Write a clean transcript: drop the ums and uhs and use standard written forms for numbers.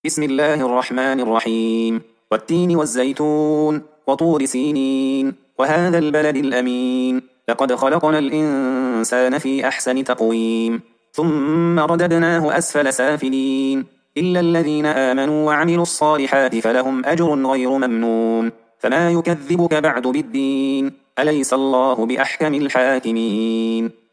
بسم الله الرحمن الرحيم. والتين والزيتون وطور سينين وهذا البلد الأمين. لقد خلقنا الإنسان في أحسن تقويم ثم رددناه أسفل سافلين إلا الذين آمنوا وعملوا الصالحات فلهم أجر غير ممنون. فما يكذبك بعد بالدين؟ أليس الله بأحكم الحاكمين؟